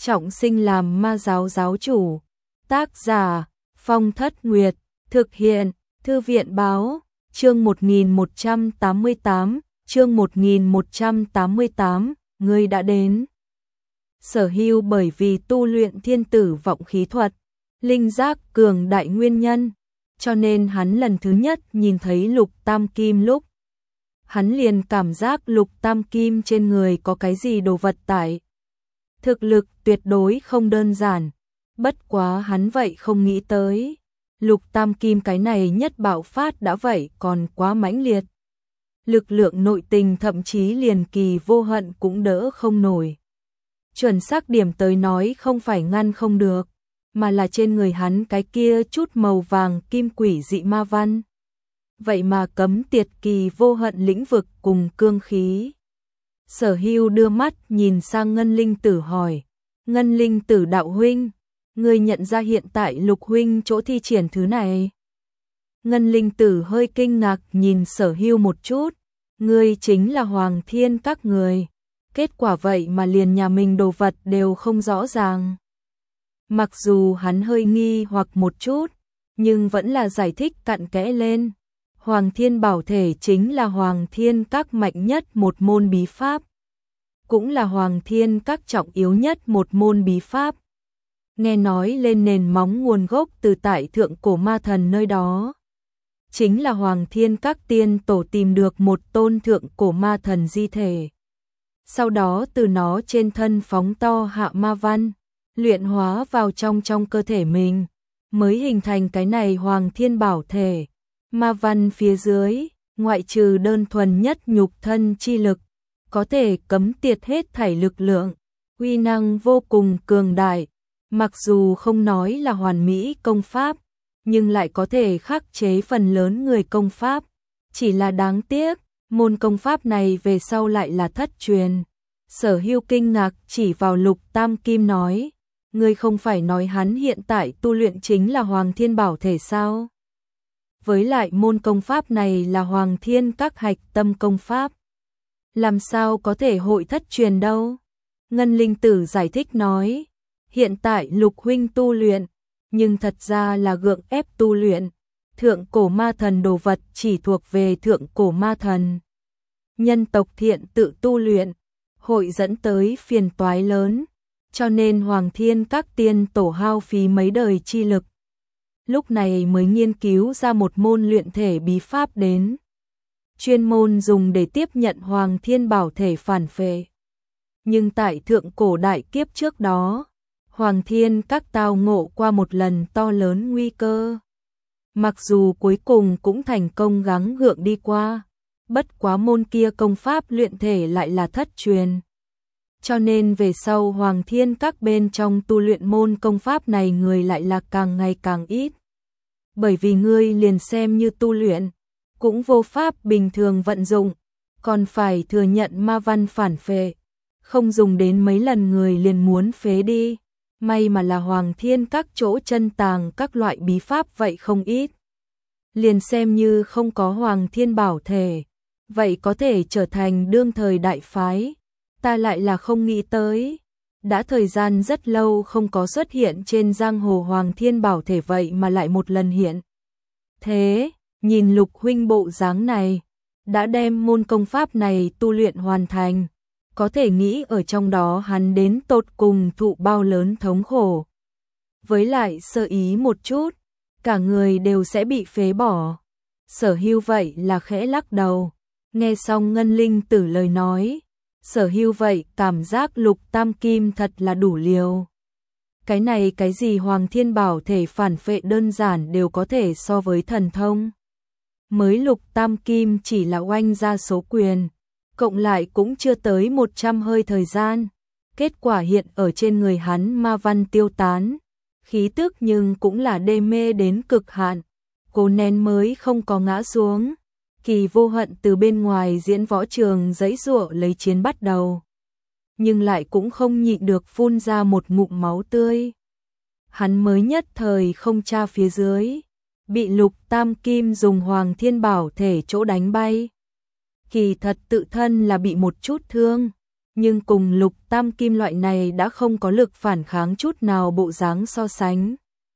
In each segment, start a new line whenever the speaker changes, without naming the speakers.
trọng sinh làm ma giáo giáo chủ. Tác giả Phong Thất Nguyệt, thực hiện Thư viện báo, chương 1188, chương 1188, ngươi đã đến. Sở Hưu bởi vì tu luyện thiên tử vọng khí thuật, linh giác cường đại nguyên nhân, cho nên hắn lần thứ nhất nhìn thấy Lục Tam Kim lúc, hắn liền cảm giác Lục Tam Kim trên người có cái gì đồ vật tại. Thực lực tuyệt đối không đơn giản, bất quá hắn vậy không nghĩ tới. Lục Tam Kim cái này nhất bạo phát đã vậy còn quá mãnh liệt. Lực lượng nội tình thậm chí liền Kỳ Vô Hận cũng đỡ không nổi. Chuẩn xác điểm tới nói không phải ngăn không được, mà là trên người hắn cái kia chút màu vàng kim quỷ dị ma văn. Vậy mà cấm tiệt Kỳ Vô Hận lĩnh vực cùng cương khí. Sở Hưu đưa mắt nhìn sang Ngân Linh Tử hỏi, Ngân Linh Tử đạo huynh, ngươi nhận ra hiện tại Lục huynh chỗ thi triển thứ này? Ngân Linh Tử hơi kinh ngạc nhìn Sở Hưu một chút, ngươi chính là Hoàng Thiên các người, kết quả vậy mà liền nhà mình đồ vật đều không rõ ràng. Mặc dù hắn hơi nghi hoặc một chút, nhưng vẫn là giải thích cặn kẽ lên. Hoàng Thiên Bảo Thể chính là Hoàng Thiên các mạnh nhất một môn bí pháp, cũng là Hoàng Thiên các trọng yếu nhất một môn bí pháp. Nghe nói lên nền móng nguồn gốc từ tại thượng cổ ma thần nơi đó. Chính là Hoàng Thiên các tiên tổ tìm được một tôn thượng cổ ma thần di thể. Sau đó từ nó trên thân phóng to hạ ma văn, luyện hóa vào trong cơ thể mình, mới hình thành cái này Hoàng Thiên Bảo Thể. Ma văn phía dưới, ngoại trừ đơn thuần nhất nhục thân chi lực, có thể cấm tiệt hết thảy lực lượng, uy năng vô cùng cường đại. Mặc dù không nói là hoàn mỹ công pháp, nhưng lại có thể khắc chế phần lớn người công pháp. Chỉ là đáng tiếc, môn công pháp này về sau lại là thất truyền. Sở Hưu kinh ngạc chỉ vào Lục Tam Kim nói, ngươi không phải nói hắn hiện tại tu luyện chính là Hoàng Thiên Bảo Thể sao? Với lại môn công pháp này là Hoàng Thiên các hạch tâm công pháp, làm sao có thể hội thất truyền đâu? Ngân Linh Tử giải thích nói, hiện tại Lục huynh tu luyện, nhưng thật ra là gượng ép tu luyện. Thượng cổ ma thần đồ vật chỉ thuộc về thượng cổ ma thần. Nhân tộc thiện tự tu luyện, hội dẫn tới phiền toái lớn, cho nên Hoàng Thiên các tiên tổ hao phí mấy đời chi lực. Lúc này mới nghiên cứu ra một môn luyện thể bí pháp đến. Chuyên môn dùng để tiếp nhận Hoàng Thiên Bảo Thể phản phệ. Nhưng tại thượng cổ đại kiếp trước đó, Hoàng Thiên các tao ngộ qua một lần to lớn nguy cơ. Mặc dù cuối cùng cũng thành công gắng gượng đi qua, bất quá môn kia công pháp luyện thể lại là thất truyền. Cho nên về sau Hoàng Thiên các bên trong tu luyện môn công pháp này người lại là càng ngày càng ít. Bởi vì ngươi liền xem như tu luyện, cũng vô pháp bình thường vận dụng, còn phải thừa nhận ma văn phản phệ. Không dùng đến mấy lần người liền muốn phế đi. May mà là Hoàng Thiên các chỗ chân tàng các loại bí pháp vậy không ít. Liền xem như không có Hoàng Thiên Bảo Thể, vậy có thể trở thành đương thời đại phái. Ta lại là không nghĩ tới. Đã thời gian rất lâu không có xuất hiện trên giang hồ Hoàng Thiên Bảo Thể vậy mà lại một lần hiện. Thế, nhìn Lục huynh bộ dáng này, đã đem môn công pháp này tu luyện hoàn thành. Có thể nghĩ ở trong đó hắn đến tột cùng thụ bao lớn thống khổ. Với lại sơ ý một chút, cả người đều sẽ bị phế bỏ. Sở Hưu vậy là khẽ lắc đầu. Nghe xong Ngân Linh Tử lời nói, Sở Hưu vậy cảm giác Lục Tam Kim thật là đủ liều. Cái này cái gì Hoàng Thiên Bảo Thể phản phệ đơn giản đều có thể so với thần thông. Mới Lục Tam Kim chỉ là oanh ra số quyền, cộng lại cũng chưa tới 100 hơi thời gian. Kết quả hiện ở trên người hắn ma văn tiêu tán, khí tức nhưng cũng là đê mê đến cực hạn, cố nén mới không có ngã xuống. Kỳ Vô Hận từ bên ngoài diễn võ trường giãy giụa lấy chiến bắt đầu, nhưng lại cũng không nhịn được phun ra một ngụm máu tươi. Hắn mới nhất thời không tra phía dưới, bị Lục Tam Kim dùng Hoàng Thiên Bảo Thể chỗ đánh bay. Kỳ thật tự thân là bị một chút thương, nhưng cùng Lục Tam Kim loại này đã không có lực phản kháng chút nào bộ dáng so sánh.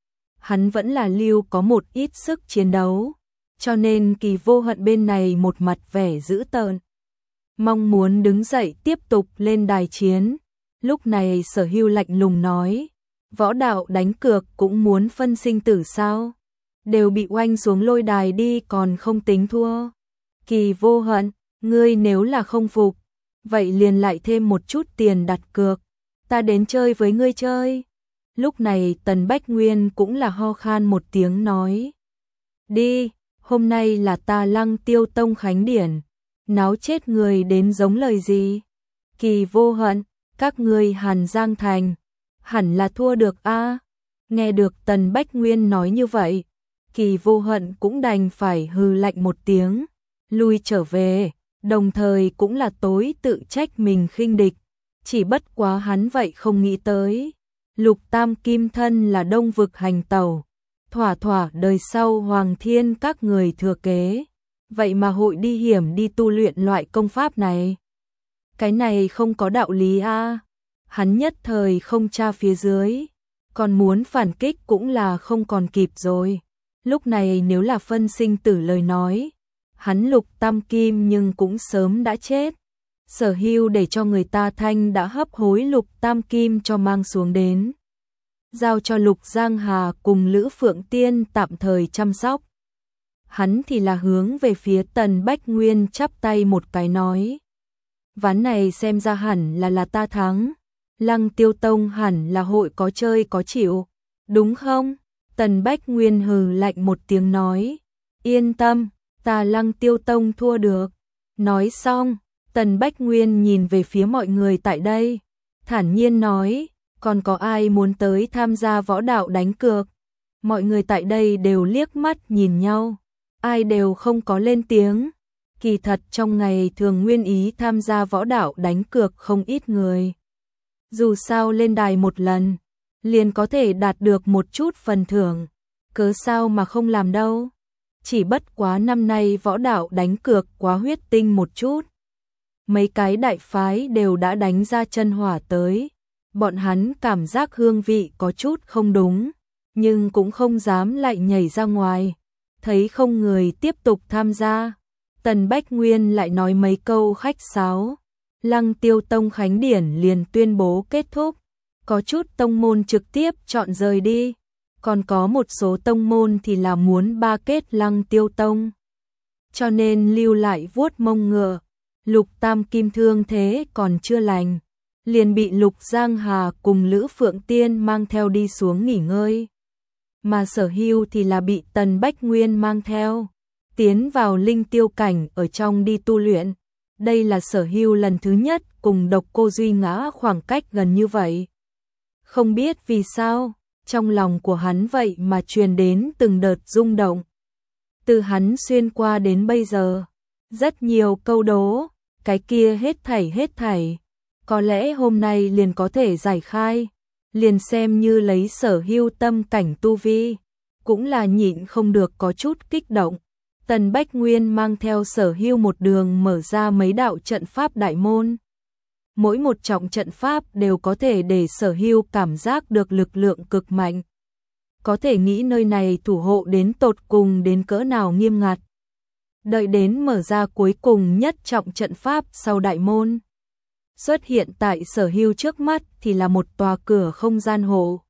Hắn vẫn là lưu có một ít sức chiến đấu, cho nên Kỳ Vô Hận bên này một mặt vẻ dữ tợn, mong muốn đứng dậy tiếp tục lên đài chiến. Lúc này Sở Hưu lạnh lùng nói, võ đạo đánh cược cũng muốn phân sinh tử sao? Đều bị oanh xuống lôi đài đi còn không tính thua. Kỳ Vô Hận, ngươi nếu là không phục, vậy liền lại thêm một chút tiền đặt cược, ta đến chơi với ngươi chơi. Lúc này Tần Bách Nguyên cũng là ho khan một tiếng nói, đi, hôm nay là ta Lăng Tiêu Tông khánh điển, náo chết người đến giống lời gì? Kỳ Vô Hận, các ngươi Hàn Giang Thành, hẳn là thua được a. Nghe được Tần Bách Nguyên nói như vậy, Kỳ Vô Hận cũng đành phải hừ lạnh một tiếng, lui trở về, đồng thời cũng là tối tự trách mình khinh địch, chỉ bất quá hắn vậy không nghĩ tới. Lục Tam Kim thân là Đông Vực hành tẩu, thỏa thỏa đời sau Hoàng Thiên các người thừa kế, vậy mà hội đi hiểm đi tu luyện loại công pháp này. Cái này không có đạo lý a. Hắn nhất thời không tra phía dưới, còn muốn phản kích cũng là không còn kịp rồi. Lúc này nếu là phân sinh tử lời nói, hắn Lục Tam Kim nhưng cũng sớm đã chết. Sở Hưu để cho người ta thanh đã hấp hối Lục Tam Kim cho mang xuống đến, giao cho Lục Giang Hà cùng Lữ Phượng Tiên tạm thời chăm sóc. Hắn thì là hướng về phía Tần Bách Nguyên chắp tay một cái nói, ván này xem ra hẳn là ta thắng, Lăng Tiêu Tông hẳn là hội có chơi có chịu, đúng không? Tần Bách Nguyên hừ lạnh một tiếng nói, yên tâm, ta Lăng Tiêu Tông thua được. Nói xong, Tần Bách Nguyên nhìn về phía mọi người tại đây, thản nhiên nói, còn có ai muốn tới tham gia võ đạo đánh cược? Mọi người tại đây đều liếc mắt nhìn nhau, ai đều không có lên tiếng. Kỳ thật trong ngày thường nguyên ý tham gia võ đạo đánh cược không ít người. Dù sao lên đài một lần, liền có thể đạt được một chút phần thưởng, cớ sao mà không làm đâu. Chỉ bất quá năm nay võ đạo đánh cược quá huyết tinh một chút. Mấy cái đại phái đều đã đánh ra chân hỏa tới, bọn hắn cảm giác hương vị có chút không đúng, nhưng cũng không dám lại nhảy ra ngoài. Thấy không người tiếp tục tham gia, Tần Bách Nguyên lại nói mấy câu khách sáo. Lăng Tiêu Tông khánh điển liền tuyên bố kết thúc, có chút tông môn trực tiếp chọn rời đi, còn có một số tông môn thì là muốn ba kết Lăng Tiêu Tông, cho nên lưu lại vuốt mông ngựa. Lục Tam Kim thương thế còn chưa lành, liền bị Lục Giang Hà cùng Lữ Phượng Tiên mang theo đi xuống nghỉ ngơi, mà Sở Hưu thì là bị Tần Bách Nguyên mang theo, tiến vào linh tiêu cảnh ở trong đi tu luyện. Đây là Sở Hưu lần thứ nhất cùng Độc Cô Duy Ngã khoảng cách gần như vậy. Không biết vì sao, trong lòng của hắn vậy mà truyền đến từng đợt rung động. Từ hắn xuyên qua đến bây giờ, rất nhiều câu đố, cái kia hết thảy, có lẽ hôm nay liền có thể giải khai, liền xem như lấy Sở Hưu tâm cảnh tu vi, cũng là nhịn không được có chút kích động. Tần Bách Nguyên mang theo Sở Hưu một đường mở ra mấy đạo trận pháp đại môn. Mỗi một trọng trận pháp đều có thể để Sở Hưu cảm giác được lực lượng cực mạnh. Có thể nghĩ nơi này thủ hộ đến tột cùng đến cỡ nào nghiêm ngặt. Đợi đến mở ra cuối cùng nhất trọng trận pháp sau đại môn, xuất hiện tại Sở Hưu trước mắt thì là một tòa cửa không gian hộ.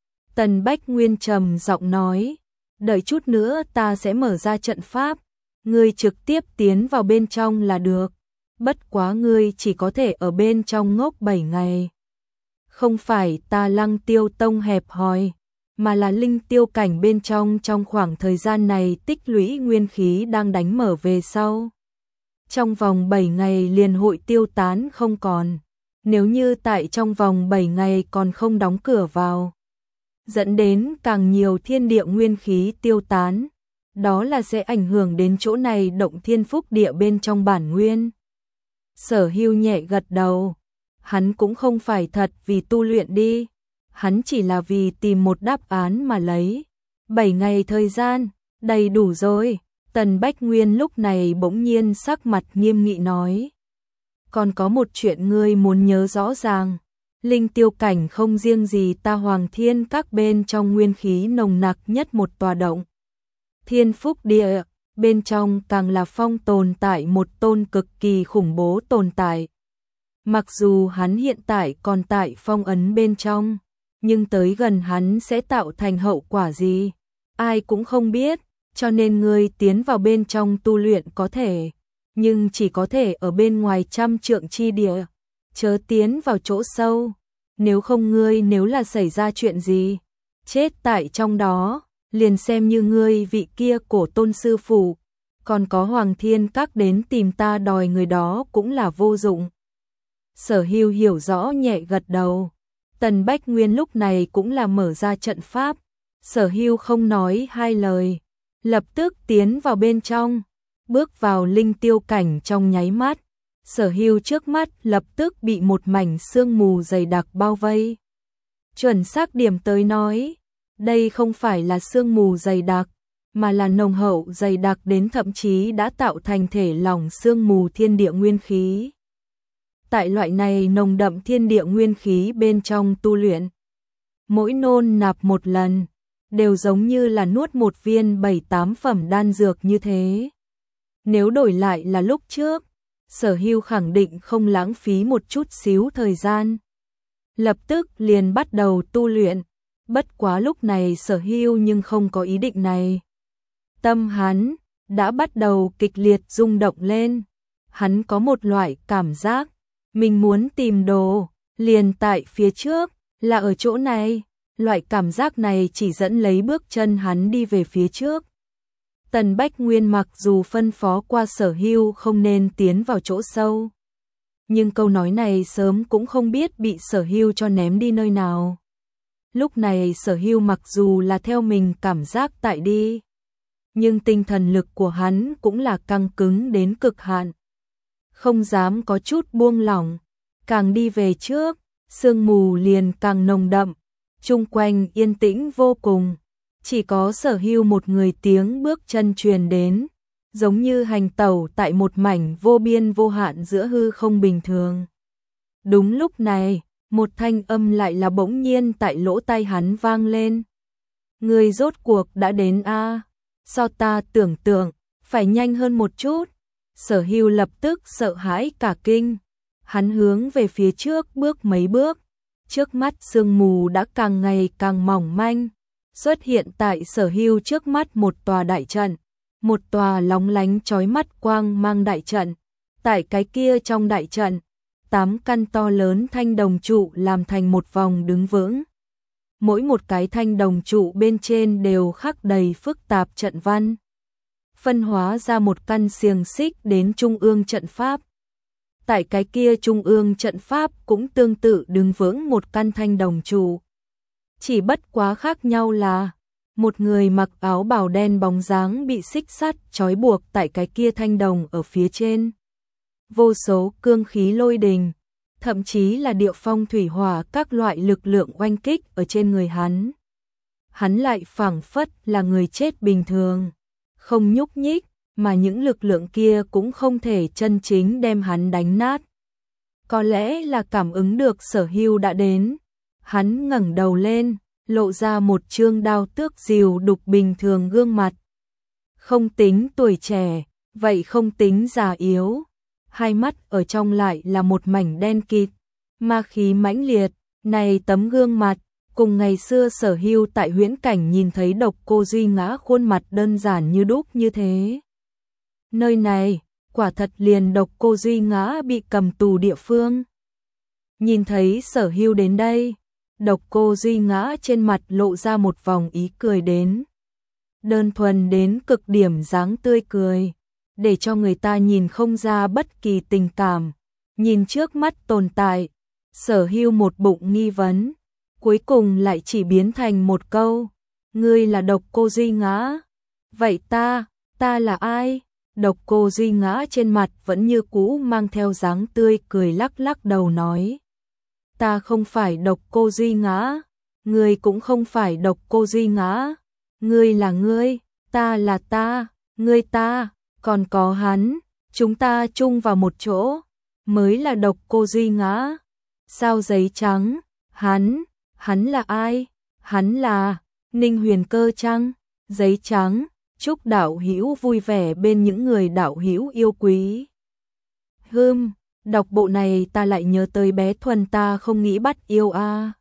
Tần Bách Nguyên trầm giọng nói, đợi chút nữa ta sẽ mở ra trận pháp, ngươi trực tiếp tiến vào bên trong là được, bất quá ngươi chỉ có thể ở bên trong ngốc 7 ngày. Không phải ta Lăng Tiêu Tông hẹp hòi, mà là linh tiêu cảnh bên trong khoảng thời gian này tích lũy nguyên khí đang đánh mở về sau. Trong vòng 7 ngày liền hội tiêu tán không còn, nếu như tại trong vòng 7 ngày còn không đóng cửa vào, dẫn đến càng nhiều thiên địa nguyên khí tiêu tán, đó là sẽ ảnh hưởng đến chỗ này động thiên phúc địa bên trong bản nguyên. Sở Hưu nhẹ gật đầu, hắn cũng không phải thật vì tu luyện đi, hắn chỉ là vì tìm một đáp án mà lấy. 7 ngày thời gian, đầy đủ rồi. Tần Bách Nguyên lúc này bỗng nhiên sắc mặt nghiêm nghị nói. còn có một chuyện ngươi muốn nhớ rõ ràng. Linh tiêu cảnh không riêng gì ta Hoàng Thiên các bên trong nguyên khí nồng nặc nhất một tòa động. Thiên Phúc Địa, bên trong càng là phong tồn tại một tôn cực kỳ khủng bố tồn tại. Mặc dù hắn hiện tại còn tại phong ấn bên trong, nhưng tới gần hắn sẽ tạo thành hậu quả gì, ai cũng không biết, cho nên ngươi tiến vào bên trong tu luyện có thể, nhưng chỉ có thể ở bên ngoài trăm trượng chi địa, chớ tiến vào chỗ sâu, nếu không ngươi nếu là xảy ra chuyện gì, chết tại trong đó, liền xem như ngươi vị kia cổ tôn sư phụ, còn có Hoàng Thiên các đến tìm ta đòi người đó cũng là vô dụng. Sở Hưu hiểu rõ nhẹ gật đầu. Tần Bách Nguyên lúc này cũng là mở ra trận pháp. Sở Hưu không nói hai lời, lập tức tiến vào bên trong, bước vào linh tiêu cảnh trong nháy mắt. Sở Hưu trước mắt lập tức bị một mảnh sương mù dày đặc bao vây. Chuẩn xác điểm tới nói, đây không phải là sương mù dày đặc, mà là nồng hậu dày đặc đến thậm chí đã tạo thành thể lỏng sương mù thiên địa nguyên khí. Tại loại này nồng đậm thiên địa nguyên khí bên trong tu luyện, mỗi nôn nạp một lần, đều giống như là nuốt một viên 7-8 phẩm đan dược như thế. Nếu đổi lại là lúc trước, Sở Hưu khẳng định không lãng phí một chút xíu thời gian. Lập tức liền bắt đầu tu luyện, bất quá lúc này Sở Hưu nhưng không có ý định này. Tâm hắn đã bắt đầu kịch liệt rung động lên, hắn có một loại cảm giác, mình muốn tìm đồ, liền tại phía trước, là ở chỗ này, loại cảm giác này chỉ dẫn lấy bước chân hắn đi về phía trước. Tần Bách Nguyên mặc dù phân phó qua Sở Hưu không nên tiến vào chỗ sâu, nhưng câu nói này sớm cũng không biết bị Sở Hưu cho ném đi nơi nào. Lúc này Sở Hưu mặc dù là theo mình cảm giác tại đi, nhưng tinh thần lực của hắn cũng là căng cứng đến cực hạn, không dám có chút buông lỏng, càng đi về trước, sương mù liền càng nồng đậm, chung quanh yên tĩnh vô cùng, chỉ có Sở Hưu một người tiếng bước chân truyền đến, giống như hành tẩu tại một mảnh vô biên vô hạn giữa hư không bình thường. Đúng lúc này, một thanh âm lại là bỗng nhiên tại lỗ tai hắn vang lên. Người rốt cuộc đã đến a, so ta tưởng tượng, phải nhanh hơn một chút. Sở Hưu lập tức sợ hãi cả kinh, hắn hướng về phía trước bước mấy bước, trước mắt sương mù đã càng ngày càng mỏng manh, xuất hiện tại Sở Hưu trước mắt một tòa đại trận, một tòa lóng lánh chói mắt quang mang đại trận. Tại cái kia trong đại trận, 8 căn to lớn thanh đồng trụ làm thành một vòng đứng vững. Mỗi một cái thanh đồng trụ bên trên đều khắc đầy phức tạp trận văn, phân hóa ra một căn xiềng xích đến trung ương trận pháp. Tại cái kia trung ương trận pháp cũng tương tự đứng vững một căn thanh đồng trụ. Chỉ bất quá khác nhau là, một người mặc áo bào đen bóng dáng bị xích sắt trói buộc tại cái kia thanh đồng ở phía trên. Vô số cương khí lôi đình, thậm chí là địa phong thủy hỏa các loại lực lượng oanh kích ở trên người hắn. Hắn lại phảng phất là người chết bình thường, không nhúc nhích, mà những lực lượng kia cũng không thể chân chính đem hắn đánh nát. Có lẽ là cảm ứng được Sở Hưu đã đến, hắn ngẩng đầu lên, lộ ra một trương đao tước rìu đục bình thường gương mặt. Không tính tuổi trẻ, vậy không tính già yếu, hai mắt ở trong lại là một mảnh đen kịt, ma khí mãnh liệt, này tấm gương mặt, cùng ngày xưa Sở Hưu tại huyễn cảnh nhìn thấy Độc Cô Duy Ngã khuôn mặt đơn giản như đúc như thế. Nơi này, quả thật liền Độc Cô Duy Ngã bị cầm tù địa phương. Nhìn thấy Sở Hưu đến đây, Độc Cô Duy Ngã trên mặt lộ ra một vòng ý cười đến. Đơn thuần đến cực điểm dáng tươi cười, để cho người ta nhìn không ra bất kỳ tình cảm. Nhìn trước mắt tồn tại, Sở Hưu một bụng nghi vấn, cuối cùng lại chỉ biến thành một câu. Ngươi là Độc Cô Duy Ngã. Vậy ta là ai? Độc Cô Duy Ngã trên mặt vẫn như cũ mang theo dáng tươi cười lắc lắc đầu nói. Ta không phải Độc Cô Duy Ngã, ngươi cũng không phải Độc Cô Duy Ngã, ngươi là ngươi, ta là ta, ngươi ta, còn có hắn, chúng ta chung vào một chỗ, mới là độc cô Duy Ngã. Sao giấy trắng, hắn là ai? Hắn là Ninh Huyền Cơ chăng? Giấy trắng, chúc đạo hữu vui vẻ bên những người đạo hữu yêu quý. Đọc bộ này ta lại nhớ tới bé Thuần ta không nghĩ bắt yêu a.